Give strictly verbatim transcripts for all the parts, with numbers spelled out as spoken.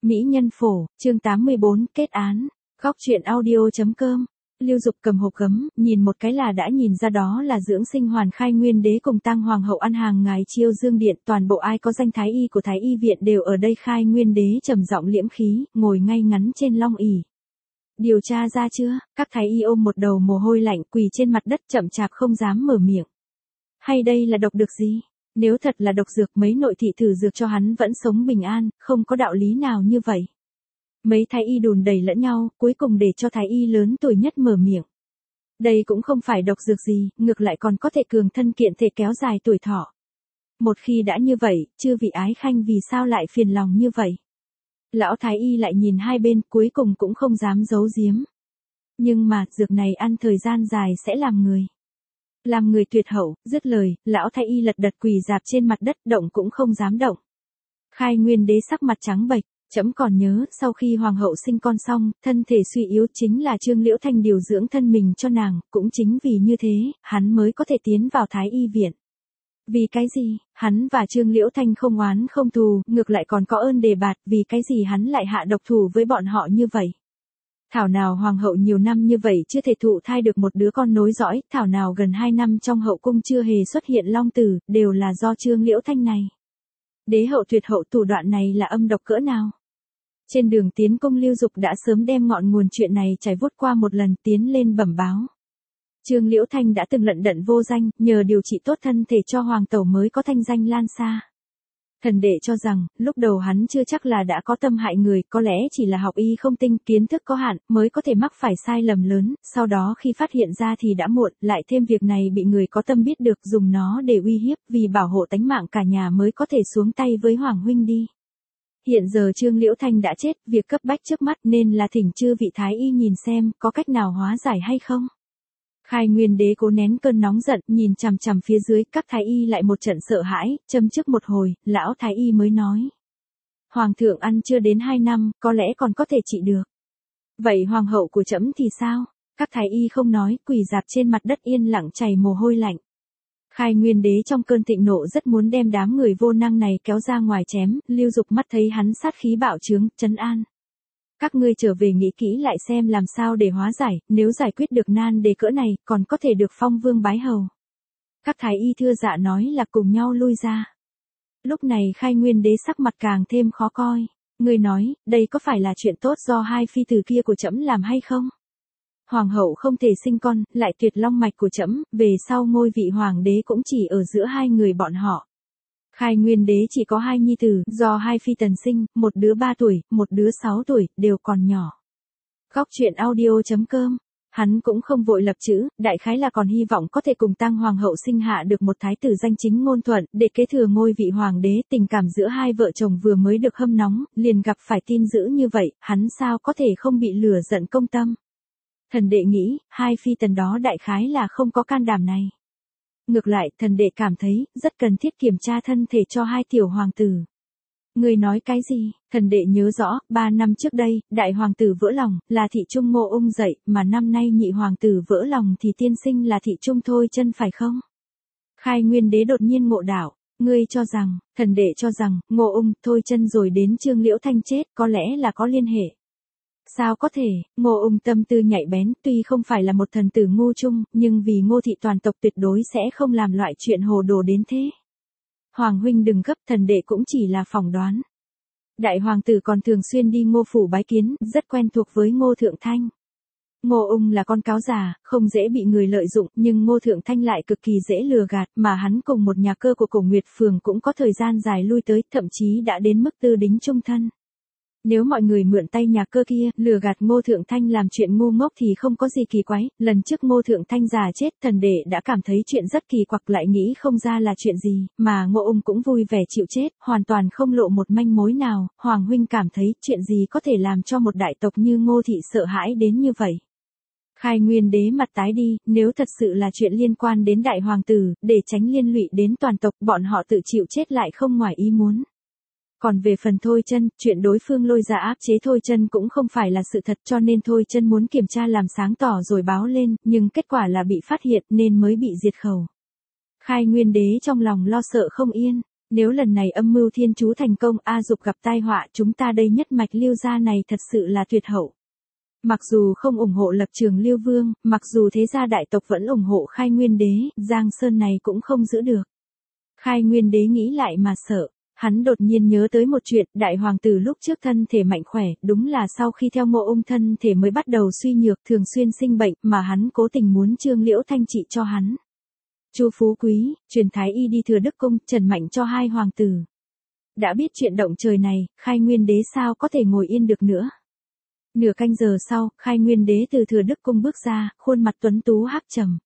Mỹ nhân phổ, chương tám mươi bốn, kết án. Góc truyện audio.com. Lưu Dục cầm hộp gấm, nhìn một cái là đã nhìn ra đó là dưỡng sinh hoàn Khai Nguyên Đế cùng Tang Hoàng hậu ăn hàng ngài Chiêu Dương điện, toàn bộ ai có danh thái y của thái y viện đều ở đây. Khai Nguyên Đế trầm giọng liễm khí, ngồi ngay ngắn trên long ỷ. Điều tra ra chưa? Các thái y ôm một đầu mồ hôi lạnh quỳ trên mặt đất chậm chạp không dám mở miệng. Hay đây là độc dược gì? Nếu thật là độc dược, mấy nội thị thử dược cho hắn vẫn sống bình an, không có đạo lý nào như vậy. Mấy thái y đùn đẩy lẫn nhau, cuối cùng để cho thái y lớn tuổi nhất mở miệng. Đây cũng không phải độc dược gì, ngược lại còn có thể cường thân kiện thể kéo dài tuổi thọ. Một khi đã như vậy, chư vị ái khanh vì sao lại phiền lòng như vậy? Lão thái y lại nhìn hai bên, cuối cùng cũng không dám giấu giếm. Nhưng mà, dược này ăn thời gian dài sẽ làm người. Làm người tuyệt hậu, dứt lời, lão thái y lật đật quỳ dạp trên mặt đất, động cũng không dám động. Khai Nguyên Đế sắc mặt trắng bệch, trẫm còn nhớ, sau khi hoàng hậu sinh con xong, thân thể suy yếu chính là Trương Liễu Thanh điều dưỡng thân mình cho nàng, cũng chính vì như thế, hắn mới có thể tiến vào thái y viện. Vì cái gì, hắn và Trương Liễu Thanh không oán không thù, ngược lại còn có ơn đề bạt, vì cái gì hắn lại hạ độc thủ với bọn họ như vậy. Thảo nào hoàng hậu nhiều năm như vậy chưa thể thụ thai được một đứa con nối dõi, thảo nào gần hai năm trong hậu cung chưa hề xuất hiện long tử, đều là do Trương Liễu Thanh này. Đế hậu tuyệt hậu thủ đoạn này là âm độc cỡ nào? Trên đường tiến cung Lưu Dục đã sớm đem ngọn nguồn chuyện này trải vuốt qua một lần, tiến lên bẩm báo. Trương Liễu Thanh đã từng lận đận vô danh, nhờ điều trị tốt thân thể cho hoàng tẩu mới có thanh danh lan xa. Thần đệ cho rằng, lúc đầu hắn chưa chắc là đã có tâm hại người, có lẽ chỉ là học y không tinh, kiến thức có hạn, mới có thể mắc phải sai lầm lớn, sau đó khi phát hiện ra thì đã muộn, lại thêm việc này bị người có tâm biết được dùng nó để uy hiếp, vì bảo hộ tánh mạng cả nhà mới có thể xuống tay với Hoàng huynh đi. Hiện giờ Trương Liễu Thanh đã chết, việc cấp bách trước mắt nên là thỉnh chư vị thái y nhìn xem, có cách nào hóa giải hay không? Khai Nguyên Đế cố nén cơn nóng giận, nhìn chằm chằm phía dưới, các thái y lại một trận sợ hãi, châm trước một hồi, lão thái y mới nói. Hoàng thượng ăn chưa đến hai năm, có lẽ còn có thể trị được. Vậy hoàng hậu của trẫm thì sao? Các thái y không nói, quỳ dạp trên mặt đất yên lặng chảy mồ hôi lạnh. Khai Nguyên Đế trong cơn thịnh nộ rất muốn đem đám người vô năng này kéo ra ngoài chém, Lưu Dục mắt thấy hắn sát khí bạo trướng, trấn an. Các ngươi trở về nghĩ kỹ lại xem làm sao để hóa giải, nếu giải quyết được nan đề cỡ này, còn có thể được phong vương bái hầu. Các thái y thưa dạ nói là cùng nhau lui ra. Lúc này Khai Nguyên Đế sắc mặt càng thêm khó coi. Ngươi nói, đây có phải là chuyện tốt do hai phi tử kia của trẫm làm hay không? Hoàng hậu không thể sinh con, lại tuyệt long mạch của trẫm, về sau ngôi vị hoàng đế cũng chỉ ở giữa hai người bọn họ. Khai Nguyên Đế chỉ có hai nhi tử, do hai phi tần sinh, một đứa ba tuổi, một đứa sáu tuổi, đều còn nhỏ. Góc truyện audio.com. Hắn cũng không vội lập chữ, đại khái là còn hy vọng có thể cùng Tang Hoàng hậu sinh hạ được một thái tử danh chính ngôn thuận, để kế thừa ngôi vị hoàng đế. Tình cảm giữa hai vợ chồng vừa mới được hâm nóng, liền gặp phải tin dữ như vậy, hắn sao có thể không bị lửa giận công tâm. Thần đệ nghĩ, hai phi tần đó đại khái là không có can đảm này. Ngược lại, thần đệ cảm thấy, rất cần thiết kiểm tra thân thể cho hai tiểu hoàng tử. Người nói cái gì? Thần đệ nhớ rõ, ba năm trước đây, đại hoàng tử vỡ lòng, là thị trung Ngô Ung dậy, mà năm nay nhị hoàng tử vỡ lòng thì tiên sinh là thị trung Thôi Chân phải không? Khai Nguyên Đế đột nhiên ngộ đạo, ngươi cho rằng, thần đệ cho rằng, Ngô Ung, Thôi Chân rồi đến Trương Liễu Thanh chết, có lẽ là có liên hệ. Sao có thể, Ngô Ung tâm tư nhạy bén, tuy không phải là một thần tử ngu chung, nhưng vì Ngô thị toàn tộc tuyệt đối sẽ không làm loại chuyện hồ đồ đến thế. Hoàng huynh đừng gấp, thần đệ cũng chỉ là phỏng đoán. Đại hoàng tử còn thường xuyên đi Ngô phủ bái kiến, rất quen thuộc với Ngô Thượng Thanh. Ngô Ung là con cáo già, không dễ bị người lợi dụng, nhưng Ngô Thượng Thanh lại cực kỳ dễ lừa gạt, mà hắn cùng một nhà cơ của Cổ Nguyệt Phường cũng có thời gian dài lui tới, thậm chí đã đến mức tư đính chung thân. Nếu mọi người mượn tay nhà cơ kia, lừa gạt Ngô Thượng Thanh làm chuyện ngu ngốc thì không có gì kỳ quái, lần trước Ngô Thượng Thanh già chết, thần đệ đã cảm thấy chuyện rất kỳ quặc, lại nghĩ không ra là chuyện gì, mà Ngô Ung cũng vui vẻ chịu chết, hoàn toàn không lộ một manh mối nào, Hoàng huynh cảm thấy chuyện gì có thể làm cho một đại tộc như Ngô thị sợ hãi đến như vậy. Khai Nguyên Đế mặt tái đi, nếu thật sự là chuyện liên quan đến đại hoàng tử, để tránh liên lụy đến toàn tộc, bọn họ tự chịu chết lại không ngoài ý muốn. Còn về phần Thôi Chân, chuyện đối phương lôi ra áp chế Thôi Chân cũng không phải là sự thật, cho nên Thôi Chân muốn kiểm tra làm sáng tỏ rồi báo lên, nhưng kết quả là bị phát hiện nên mới bị diệt khẩu. Khai Nguyên Đế trong lòng lo sợ không yên. Nếu lần này âm mưu thiên chú thành công, A Dục gặp tai họa, chúng ta đây nhất mạch Lưu gia này thật sự là tuyệt hậu. Mặc dù không ủng hộ lập trường Lưu Vương, mặc dù thế gia đại tộc vẫn ủng hộ Khai Nguyên Đế, Giang Sơn này cũng không giữ được. Khai Nguyên Đế nghĩ lại mà sợ. Hắn đột nhiên nhớ tới một chuyện, đại hoàng tử lúc trước thân thể mạnh khỏe, đúng là sau khi theo Mộ Ung thân thể mới bắt đầu suy nhược, thường xuyên sinh bệnh, mà hắn cố tình muốn Trương Liễu Thanh trị cho hắn. Chu Phú Quý, truyền thái y đi Thừa Đức cung, trần mạnh cho hai hoàng tử. Đã biết chuyện động trời này, Khai Nguyên Đế sao có thể ngồi yên được nữa. Nửa canh giờ sau, Khai Nguyên Đế từ Thừa Đức cung bước ra, khuôn mặt tuấn tú hắc trầm.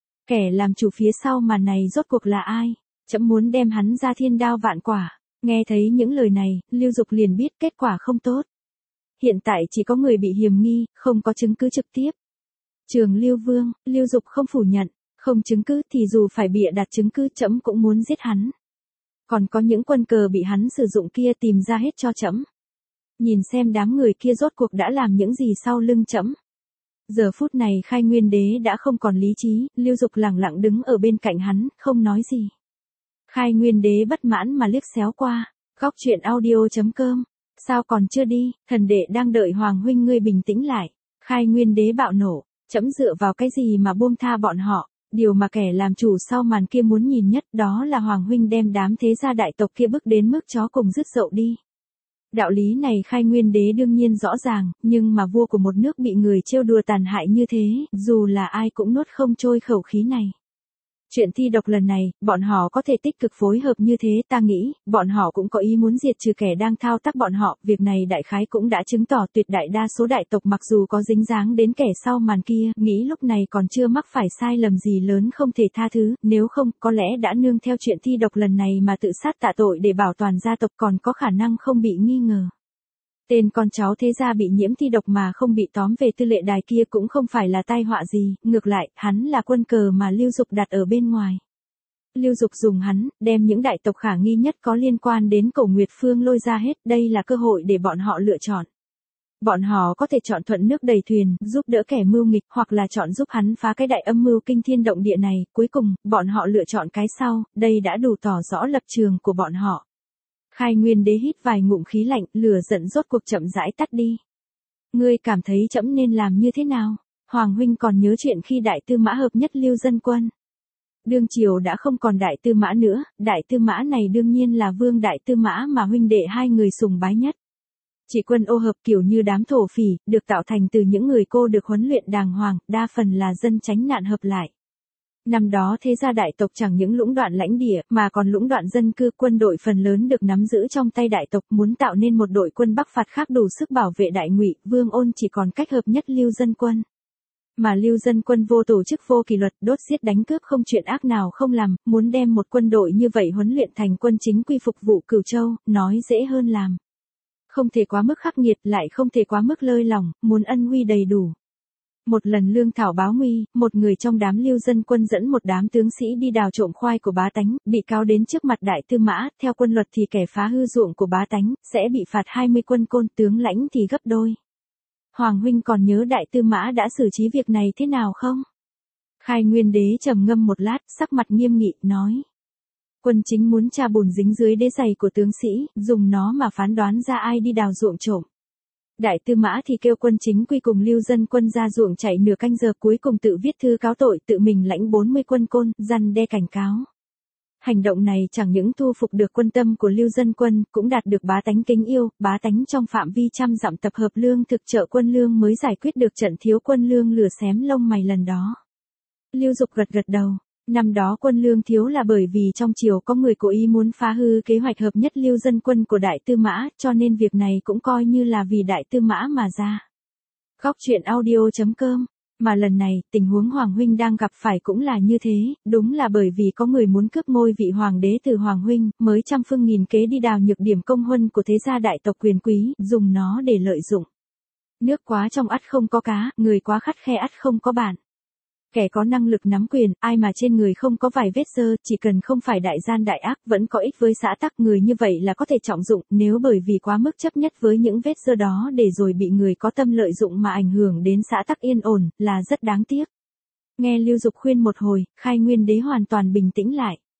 Kẻ làm chủ phía sau màn này rốt cuộc là ai? Trẫm muốn đem hắn ra thiên đao vạn quả. Nghe thấy những lời này, Lưu Dục liền biết kết quả không tốt. Hiện tại chỉ có người bị hiềm nghi, không có chứng cứ trực tiếp. Trường Lưu Vương, Lưu Dục không phủ nhận, không chứng cứ thì dù phải bịa đặt chứng cứ trẫm cũng muốn giết hắn. Còn có những quân cờ bị hắn sử dụng kia tìm ra hết cho trẫm. Nhìn xem đám người kia rốt cuộc đã làm những gì sau lưng trẫm. Giờ phút này Khai Nguyên Đế đã không còn lý trí, Lưu Dục lẳng lặng đứng ở bên cạnh hắn, không nói gì. Khai Nguyên Đế bất mãn mà liếc xéo qua, góc truyện audio chấm com, sao còn chưa đi, thần đệ đang đợi Hoàng huynh ngươi bình tĩnh lại. Khai Nguyên Đế bạo nộ, trẫm dựa vào cái gì mà buông tha bọn họ, điều mà kẻ làm chủ sau màn kia muốn nhìn nhất đó là Hoàng huynh đem đám thế gia đại tộc kia bước đến mức chó cùng dứt dậu đi. Đạo lý này Khai Nguyên Đế đương nhiên rõ ràng, nhưng mà vua của một nước bị người trêu đùa tàn hại như thế, dù là ai cũng nuốt không trôi khẩu khí này. Chuyện thi độc lần này, bọn họ có thể tích cực phối hợp như thế, ta nghĩ, bọn họ cũng có ý muốn diệt trừ kẻ đang thao tác bọn họ, việc này đại khái cũng đã chứng tỏ tuyệt đại đa số đại tộc mặc dù có dính dáng đến kẻ sau màn kia, nghĩ lúc này còn chưa mắc phải sai lầm gì lớn không thể tha thứ, nếu không, có lẽ đã nương theo chuyện thi độc lần này mà tự sát tạ tội để bảo toàn gia tộc còn có khả năng không bị nghi ngờ. Tên con cháu thế gia bị nhiễm thi độc mà không bị tóm về tư lệ đài kia cũng không phải là tai họa gì, ngược lại, hắn là quân cờ mà Lưu Dục đặt ở bên ngoài. Lưu Dục dùng hắn, đem những đại tộc khả nghi nhất có liên quan đến Cổ Nguyệt Phương lôi ra hết, đây là cơ hội để bọn họ lựa chọn. Bọn họ có thể chọn thuận nước đầy thuyền, giúp đỡ kẻ mưu nghịch, hoặc là chọn giúp hắn phá cái đại âm mưu kinh thiên động địa này, cuối cùng, bọn họ lựa chọn cái sau, đây đã đủ tỏ rõ lập trường của bọn họ. Khai Nguyên Đế hít vài ngụm khí lạnh, lửa giận rốt cuộc chậm rãi tắt đi. Ngươi cảm thấy trẫm nên làm như thế nào? Hoàng huynh còn nhớ chuyện khi đại tư mã hợp nhất Lưu Dân Quân. Đương triều đã không còn đại tư mã nữa, đại tư mã này đương nhiên là vương đại tư mã mà huynh đệ hai người sùng bái nhất. Chỉ quân ô hợp kiểu như đám thổ phỉ, được tạo thành từ những người cô được huấn luyện đàng hoàng, đa phần là dân tránh nạn hợp lại. Năm đó thế gia đại tộc chẳng những lũng đoạn lãnh địa, mà còn lũng đoạn dân cư, quân đội phần lớn được nắm giữ trong tay đại tộc, muốn tạo nên một đội quân Bắc phạt khác đủ sức bảo vệ đại ngụy, Vương Ôn chỉ còn cách hợp nhất Lưu Dân Quân. Mà Lưu Dân Quân vô tổ chức vô kỷ luật, đốt giết đánh cướp không chuyện ác nào không làm, muốn đem một quân đội như vậy huấn luyện thành quân chính quy phục vụ Cửu Châu, nói dễ hơn làm. Không thể quá mức khắc nghiệt, lại không thể quá mức lơi lỏng, muốn ân huy đầy đủ. Một lần lương thảo báo nguy, một người trong đám Lưu Dân Quân dẫn một đám tướng sĩ đi đào trộm khoai của bá tánh, bị cáo đến trước mặt đại tư mã, theo quân luật thì kẻ phá hư ruộng của bá tánh, sẽ bị phạt hai mươi quân côn, tướng lãnh thì gấp đôi. Hoàng huynh còn nhớ đại tư mã đã xử trí việc này thế nào không? Khai Nguyên Đế trầm ngâm một lát, sắc mặt nghiêm nghị, nói. Quân chính muốn tra bùn dính dưới đế giày của tướng sĩ, dùng nó mà phán đoán ra ai đi đào ruộng trộm. Đại tư mã thì kêu quân chính quy cùng Lưu Dân Quân ra ruộng chạy nửa canh giờ, cuối cùng tự viết thư cáo tội, tự mình lãnh bốn mươi quân côn, răn đe cảnh cáo. Hành động này chẳng những thu phục được quân tâm của Lưu Dân Quân, cũng đạt được bá tánh kính yêu, bá tánh trong phạm vi trăm dặm tập hợp lương thực trợ quân lương mới giải quyết được trận thiếu quân lương lửa xém lông mày lần đó. Lưu Dục gật gật đầu. Năm đó quân lương thiếu là bởi vì trong triều có người cố ý muốn phá hư kế hoạch hợp nhất Lưu Dân Quân của đại tư mã, cho nên việc này cũng coi như là vì đại tư mã mà ra. Góc truyện audio chấm com. Mà lần này, tình huống Hoàng huynh đang gặp phải cũng là như thế, đúng là bởi vì có người muốn cướp ngôi vị Hoàng đế từ Hoàng huynh, mới trăm phương nghìn kế đi đào nhược điểm công huân của thế gia đại tộc quyền quý, dùng nó để lợi dụng. Nước quá trong ắt không có cá, người quá khắt khe ắt không có bản. Kẻ có năng lực nắm quyền, ai mà trên người không có vài vết xơ, chỉ cần không phải đại gian đại ác, vẫn có ích với xã tắc, người như vậy là có thể trọng dụng, nếu bởi vì quá mức chấp nhất với những vết xơ đó để rồi bị người có tâm lợi dụng mà ảnh hưởng đến xã tắc yên ổn, là rất đáng tiếc. Nghe Lưu Dục khuyên một hồi, Khai Nguyên Đế hoàn toàn bình tĩnh lại.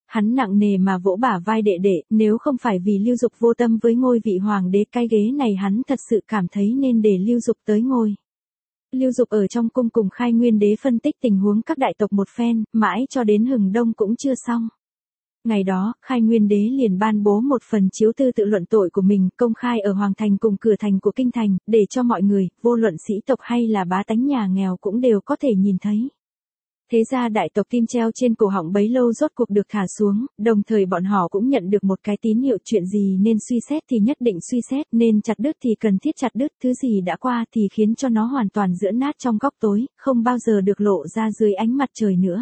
Hắn nặng nề mà vỗ bả vai đệ đệ, nếu không phải vì Lưu Dục vô tâm với ngôi vị hoàng đế, cái ghế này hắn thật sự cảm thấy nên để Lưu Dục tới ngôi. Lưu Dục ở trong cung cùng Khai Nguyên đế phân tích tình huống các đại tộc một phen, mãi cho đến hừng đông cũng chưa xong. Ngày đó, Khai Nguyên đế liền ban bố một phần chiếu thư tự luận tội của mình, công khai ở Hoàng thành cùng cửa thành của kinh thành, để cho mọi người, vô luận sĩ tộc hay là bá tánh nhà nghèo cũng đều có thể nhìn thấy. Thế ra đại tộc tim treo trên cổ họng bấy lâu rốt cuộc được thả xuống, đồng thời bọn họ cũng nhận được một cái tín hiệu, chuyện gì nên suy xét thì nhất định suy xét, nên chặt đứt thì cần thiết chặt đứt, thứ gì đã qua thì khiến cho nó hoàn toàn giữa nát trong góc tối, không bao giờ được lộ ra dưới ánh mặt trời nữa.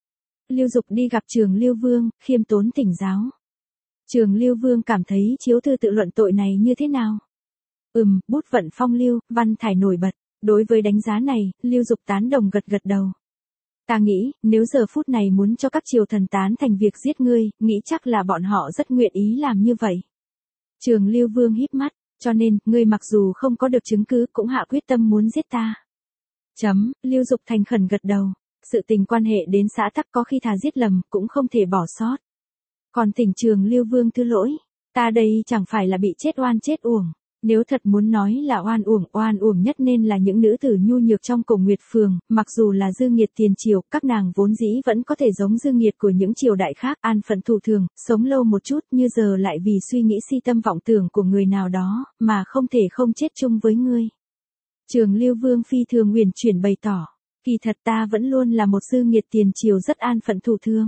Lưu Dục đi gặp Trường Lưu Vương, khiêm tốn thỉnh giáo. Trường Lưu Vương cảm thấy chiếu thư tự luận tội này như thế nào? Ừm, bút vận phong lưu, văn thải nổi bật. Đối với đánh giá này, Lưu Dục tán đồng gật gật đầu. Ta nghĩ, nếu giờ phút này muốn cho các triều thần tán thành việc giết ngươi, nghĩ chắc là bọn họ rất nguyện ý làm như vậy. Trường Lưu Vương híp mắt, cho nên, ngươi mặc dù không có được chứng cứ cũng hạ quyết tâm muốn giết ta. Chấm, Lưu Dục thành khẩn gật đầu. Sự tình quan hệ đến xã tắc có khi thà giết lầm, cũng không thể bỏ sót. Còn thỉnh Trường Lưu Vương thứ lỗi, ta đây chẳng phải là bị chết oan chết uổng. Nếu thật muốn nói là oan uổng, oan uổng nhất nên là những nữ tử nhu nhược trong Cổ Nguyệt Phường, mặc dù là dư nghiệt tiền triều, các nàng vốn dĩ vẫn có thể giống dư nghiệt của những triều đại khác, an phận thủ thường, sống lâu một chút, như giờ lại vì suy nghĩ si tâm vọng tưởng của người nào đó, mà không thể không chết chung với ngươi. Trường Lưu Vương phi thường uyển chuyển bày tỏ, kỳ thật ta vẫn luôn là một dư nghiệt tiền triều rất an phận thủ thường.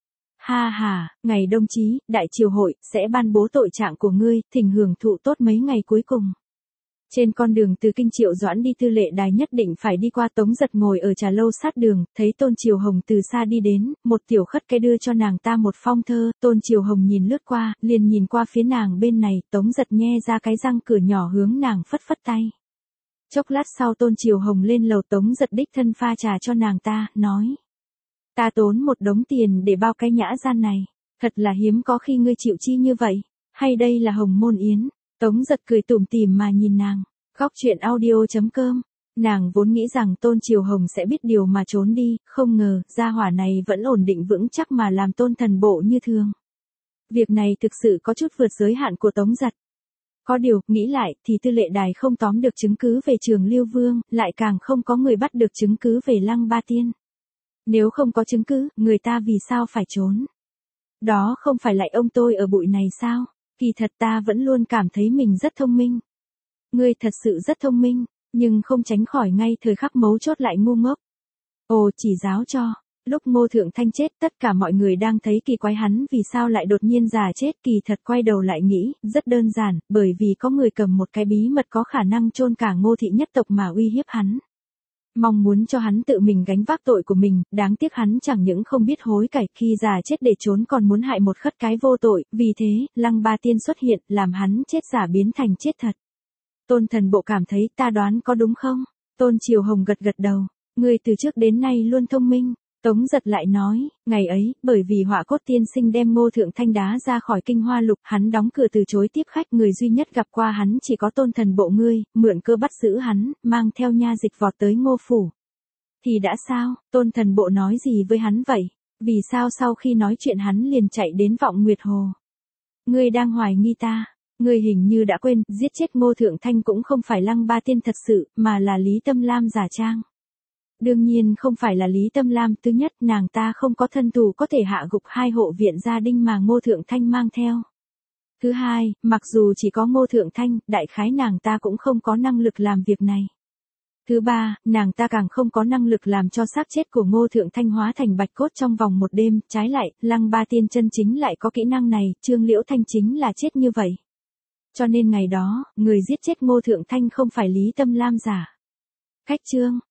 Ha ha, ngày đông chí, đại triều hội, sẽ ban bố tội trạng của ngươi, thỉnh hưởng thụ tốt mấy ngày cuối cùng. Trên con đường từ Kinh Triệu Doãn đi Tư Lệ Đài nhất định phải đi qua Tống Giật ngồi ở trà lâu sát đường, thấy Tôn Triều Hồng từ xa đi đến, một tiểu khất cái đưa cho nàng ta một phong thơ, Tôn Triều Hồng nhìn lướt qua, liền nhìn qua phía nàng bên này, Tống Giật nhe ra cái răng cửa nhỏ hướng nàng phất phất tay. Chốc lát sau Tôn Triều Hồng lên lầu, Tống Giật đích thân pha trà cho nàng ta, nói. Ta tốn một đống tiền để bao cái nhã gian này, thật là hiếm có khi ngươi chịu chi như vậy, hay đây là hồng môn yến? Tống Giật cười tủm tỉm mà nhìn nàng, góc chuyện audio chấm com, nàng vốn nghĩ rằng Tôn Triều Hồng sẽ biết điều mà trốn đi, không ngờ, gia hỏa này vẫn ổn định vững chắc mà làm Tôn thần bộ như thường. Việc này thực sự có chút vượt giới hạn của Tống Giật. Có điều, nghĩ lại, thì Tư Lệ Đài không tóm được chứng cứ về Trường Lưu Vương, lại càng không có người bắt được chứng cứ về Lăng Ba Tiên. Nếu không có chứng cứ, người ta vì sao phải trốn? Đó không phải lại ông tôi ở bụi này sao? Kỳ thật ta vẫn luôn cảm thấy mình rất thông minh. Ngươi thật sự rất thông minh, nhưng không tránh khỏi ngay thời khắc mấu chốt lại ngu ngốc. Ồ, chỉ giáo cho. Lúc Ngô Thượng Thanh chết, tất cả mọi người đang thấy kỳ quái hắn vì sao lại đột nhiên già chết, kỳ thật quay đầu lại nghĩ, rất đơn giản, bởi vì có người cầm một cái bí mật có khả năng chôn cả Ngô thị nhất tộc mà uy hiếp hắn. Mong muốn cho hắn tự mình gánh vác tội của mình, đáng tiếc hắn chẳng những không biết hối cải, khi già chết để trốn còn muốn hại một khất cái vô tội, vì thế, Lăng Ba Tiên xuất hiện, làm hắn chết giả biến thành chết thật. Tôn thần bộ cảm thấy ta đoán có đúng không? Tôn Triều Hồng gật gật đầu, ngươi từ trước đến nay luôn thông minh. Tống Giật lại nói, ngày ấy, bởi vì Họa Cốt tiên sinh đem Ngô Thượng Thanh đá ra khỏi Kinh Hoa Lục, hắn đóng cửa từ chối tiếp khách, người duy nhất gặp qua hắn chỉ có Tôn thần bộ ngươi, mượn cơ bắt giữ hắn, mang theo nha dịch vọt tới Ngô phủ. Thì đã sao, Tôn thần bộ nói gì với hắn vậy? Vì sao sau khi nói chuyện hắn liền chạy đến Vọng Nguyệt Hồ? Ngươi đang hoài nghi ta, ngươi hình như đã quên, giết chết Ngô Thượng Thanh cũng không phải Lăng Ba Tiên thật sự, mà là Lý Tâm Lam giả trang. Đương nhiên không phải là Lý Tâm Lam, thứ nhất nàng ta không có thân tù có thể hạ gục hai hộ viện gia đình mà Ngô Thượng Thanh mang theo. Thứ hai, mặc dù chỉ có Ngô Thượng Thanh, đại khái nàng ta cũng không có năng lực làm việc này. Thứ ba, nàng ta càng không có năng lực làm cho xác chết của Ngô Thượng Thanh hóa thành bạch cốt trong vòng một đêm, trái lại, Lăng Ba Tiên chân chính lại có kỹ năng này, Trương Liễu Thanh chính là chết như vậy. Cho nên ngày đó, người giết chết Ngô Thượng Thanh không phải Lý Tâm Lam giả. Cách chương